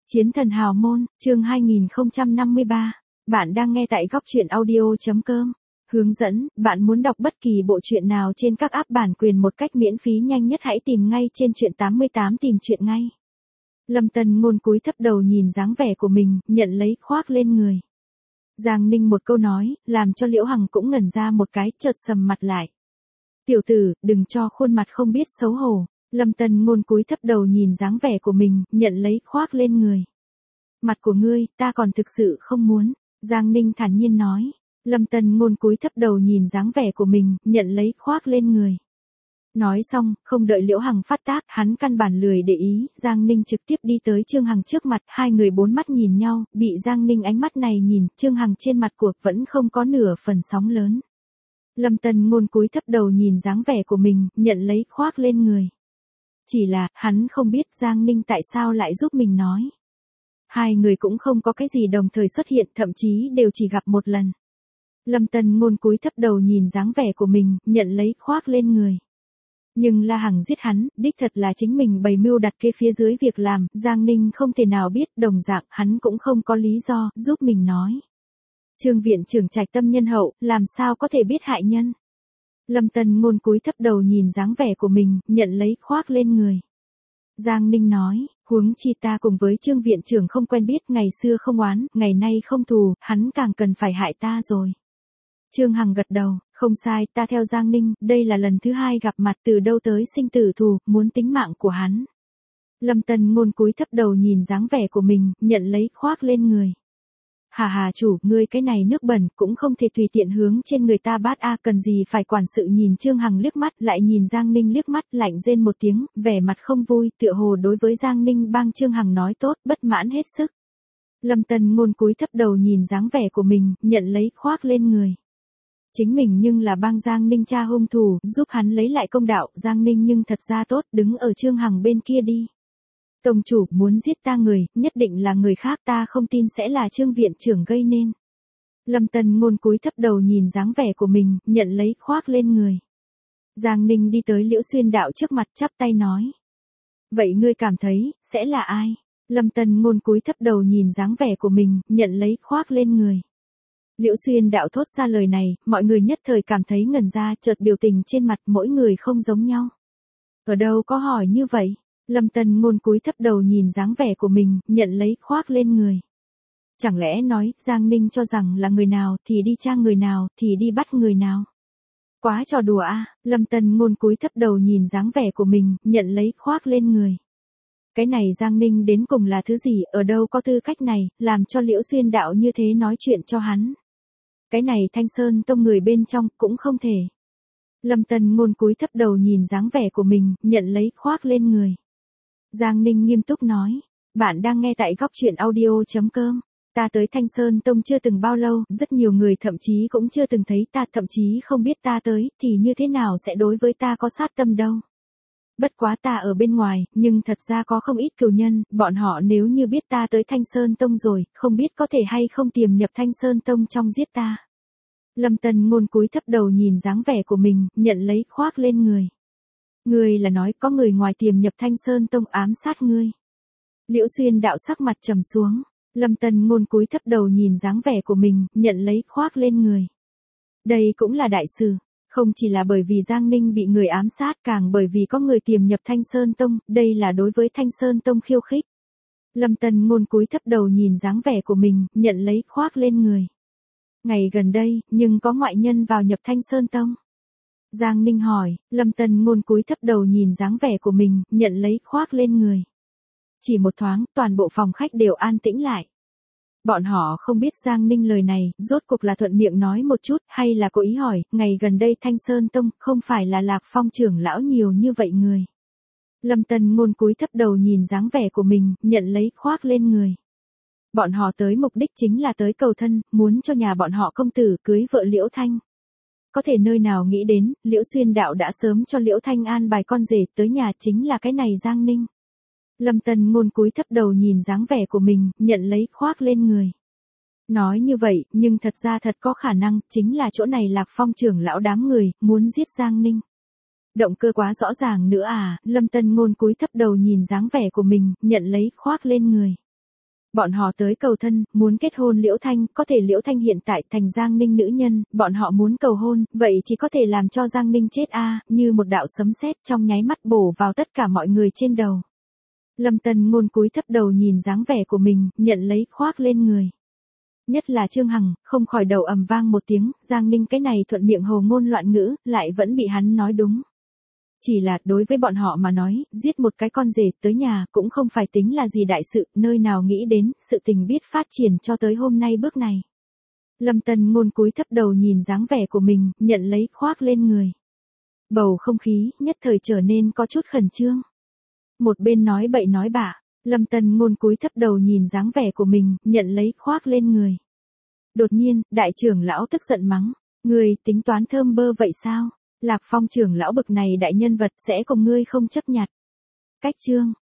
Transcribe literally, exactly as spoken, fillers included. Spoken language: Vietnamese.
Chiến thần hào môn, chương hai nghìn không trăm năm mươi ba. Bạn đang nghe tại góc truyện audio chấm com. Hướng dẫn, bạn muốn đọc bất kỳ bộ truyện nào trên các app bản quyền một cách miễn phí nhanh nhất hãy tìm ngay trên truyện tám mươi tám tìm truyện ngay. Lâm Tần Ngôn cúi thấp đầu nhìn dáng vẻ của mình, nhận lấy khoác lên người. Giang Ninh một câu nói, làm cho Liễu Hằng cũng ngẩn ra một cái, chợt sầm mặt lại. Tiểu tử, đừng cho khuôn mặt không biết xấu hổ. Lâm Tần Ngôn cúi thấp đầu nhìn dáng vẻ của mình, nhận lấy khoác lên người. Mặt của ngươi, ta còn thực sự không muốn. Giang Ninh thản nhiên nói. Lâm Tần Ngôn cúi thấp đầu nhìn dáng vẻ của mình, nhận lấy khoác lên người. Nói xong, không đợi Liễu Hằng phát tác, hắn căn bản lười để ý, Giang Ninh trực tiếp đi tới Trương Hằng trước mặt, hai người bốn mắt nhìn nhau, bị Giang Ninh ánh mắt này nhìn, Trương Hằng trên mặt của vẫn không có nửa phần sóng lớn. Lâm Tần Ngôn cúi thấp đầu nhìn dáng vẻ của mình, nhận lấy khoác lên người. Chỉ là, hắn không biết Giang Ninh tại sao lại giúp mình nói. Hai người cũng không có cái gì đồng thời xuất hiện, thậm chí đều chỉ gặp một lần. Lâm Tần Ngôn cúi thấp đầu nhìn dáng vẻ của mình, nhận lấy khoác lên người. Nhưng La Hằng giết hắn, đích thật là chính mình bày mưu đặt kế phía dưới việc làm, Giang Ninh không thể nào biết, đồng dạng, hắn cũng không có lý do, giúp mình nói. Trương viện trưởng trạch tâm nhân hậu, làm sao có thể biết hại nhân. Lâm Tần Ngôn cúi thấp đầu nhìn dáng vẻ của mình, nhận lấy khoác lên người. Giang Ninh nói, huống chi ta cùng với Trương viện trưởng không quen biết, ngày xưa không oán, ngày nay không thù, hắn càng cần phải hại ta rồi. Trương Hằng gật đầu, không sai, ta theo Giang Ninh, đây là lần thứ hai gặp mặt, từ đâu tới sinh tử thù, muốn tính mạng của hắn. Lâm Tần Ngôn cúi thấp đầu nhìn dáng vẻ của mình, nhận lấy khoác lên người. Hà hà chủ, ngươi cái này nước bẩn, cũng không thể tùy tiện hướng trên người ta bát a, cần gì phải quản sự. Nhìn Trương Hằng liếc mắt, lại nhìn Giang Ninh liếc mắt, lạnh rên một tiếng, vẻ mặt không vui, tựa hồ đối với Giang Ninh bang Trương Hằng nói tốt, bất mãn hết sức. Lâm Tần Ngôn cúi thấp đầu nhìn dáng vẻ của mình, nhận lấy khoác lên người. Chính mình nhưng là bang Giang Ninh cha hung thủ, giúp hắn lấy lại công đạo, Giang Ninh nhưng thật ra tốt, đứng ở Trương Hằng bên kia đi. Tông chủ, muốn giết ta người, nhất định là người khác, ta không tin sẽ là Trương viện trưởng gây nên. Lâm Tần Ngôn cúi thấp đầu nhìn dáng vẻ của mình, nhận lấy khoác lên người. Giang Ninh đi tới Liễu Xuyên đạo trước mặt, chắp tay nói. Vậy ngươi cảm thấy, sẽ là ai? Lâm Tần Ngôn cúi thấp đầu nhìn dáng vẻ của mình, nhận lấy khoác lên người. Liễu Xuyên đạo thốt ra lời này, mọi người nhất thời cảm thấy ngẩn ra, chợt biểu tình trên mặt mỗi người không giống nhau. Ở đâu có hỏi như vậy? Lâm Tần Ngôn cúi thấp đầu nhìn dáng vẻ của mình, nhận lấy khoác lên người. Chẳng lẽ nói, Giang Ninh cho rằng là người nào, thì đi tra người nào, thì đi bắt người nào. Quá trò đùa a. Lâm Tần Ngôn cúi thấp đầu nhìn dáng vẻ của mình, nhận lấy khoác lên người. Cái này Giang Ninh đến cùng là thứ gì, ở đâu có tư cách này, làm cho Liễu Xuyên đạo như thế nói chuyện cho hắn. Cái này Thanh Sơn Tông người bên trong, cũng không thể. Lâm Tần Ngôn cúi thấp đầu nhìn dáng vẻ của mình, nhận lấy khoác lên người. Giang Ninh nghiêm túc nói, bạn đang nghe tại góc truyện audio chấm com. Ta tới Thanh Sơn Tông chưa từng bao lâu, rất nhiều người thậm chí cũng chưa từng thấy ta, thậm chí không biết ta tới, thì như thế nào sẽ đối với ta có sát tâm đâu. Bất quá ta ở bên ngoài, nhưng thật ra có không ít cừu nhân, bọn họ nếu như biết ta tới Thanh Sơn Tông rồi, không biết có thể hay không tiềm nhập Thanh Sơn Tông trong giết ta. Lâm Tần Ngôn cúi thấp đầu nhìn dáng vẻ của mình, nhận lấy khoác lên người. Ngươi là nói có người ngoài tiềm nhập Thanh Sơn Tông ám sát ngươi. Liễu Xuyên đạo sắc mặt trầm xuống. Lâm Tần Ngôn cúi thấp đầu nhìn dáng vẻ của mình, nhận lấy khoác lên người. Đây cũng là đại sự, không chỉ là bởi vì Giang Ninh bị người ám sát, càng bởi vì có người tiềm nhập Thanh Sơn Tông, đây là đối với Thanh Sơn Tông khiêu khích. Lâm Tần Ngôn cúi thấp đầu nhìn dáng vẻ của mình, nhận lấy khoác lên người. Ngày gần đây, nhưng có ngoại nhân vào nhập Thanh Sơn Tông. Giang Ninh hỏi, Lâm Tần Ngôn cúi thấp đầu nhìn dáng vẻ của mình, nhận lấy khoác lên người. Chỉ một thoáng, toàn bộ phòng khách đều an tĩnh lại. Bọn họ không biết Giang Ninh lời này, rốt cuộc là thuận miệng nói một chút, hay là cố ý hỏi, ngày gần đây Thanh Sơn Tông, không phải là Lạc Phong trưởng lão nhiều như vậy người. Lâm Tần Ngôn cúi thấp đầu nhìn dáng vẻ của mình, nhận lấy khoác lên người. Bọn họ tới mục đích chính là tới cầu thân, muốn cho nhà bọn họ công tử cưới vợ Liễu Thanh. Có thể nơi nào nghĩ đến, Liễu Xuyên đạo đã sớm cho Liễu Thanh an bài con rể tới nhà chính là cái này Giang Ninh. Lâm Tần Ngôn cúi thấp đầu nhìn dáng vẻ của mình, nhận lấy khoác lên người. Nói như vậy, nhưng thật ra thật có khả năng, chính là chỗ này Lạc Phong trưởng lão đám người, muốn giết Giang Ninh. Động cơ quá rõ ràng nữa à, Lâm Tần Ngôn cúi thấp đầu nhìn dáng vẻ của mình, nhận lấy khoác lên người. Bọn họ tới cầu thân, muốn kết hôn Liễu Thanh, có thể Liễu Thanh hiện tại thành Giang Ninh nữ nhân, bọn họ muốn cầu hôn, vậy chỉ có thể làm cho Giang Ninh chết a, như một đạo sấm sét trong nháy mắt bổ vào tất cả mọi người trên đầu. Lâm Tân Ngôn cúi thấp đầu nhìn dáng vẻ của mình, nhận lấy khoác lên người. Nhất là Trương Hằng, không khỏi đầu ầm vang một tiếng, Giang Ninh cái này thuận miệng hồ ngôn loạn ngữ, lại vẫn bị hắn nói đúng. Chỉ là, đối với bọn họ mà nói, giết một cái con rể tới nhà cũng không phải tính là gì đại sự, nơi nào nghĩ đến, sự tình biết phát triển cho tới hôm nay bước này. Lâm Tân Ngôn cúi thấp đầu nhìn dáng vẻ của mình, nhận lấy khoác lên người. Bầu không khí, nhất thời trở nên có chút khẩn trương. Một bên nói bậy nói bạ, Lâm Tân Ngôn cúi thấp đầu nhìn dáng vẻ của mình, nhận lấy khoác lên người. Đột nhiên, đại trưởng lão tức giận mắng, ngươi tính toán thơm bơ vậy sao? Lạc Phong trưởng lão bực này đại nhân vật sẽ cùng ngươi không chấp nhặt. Cách chương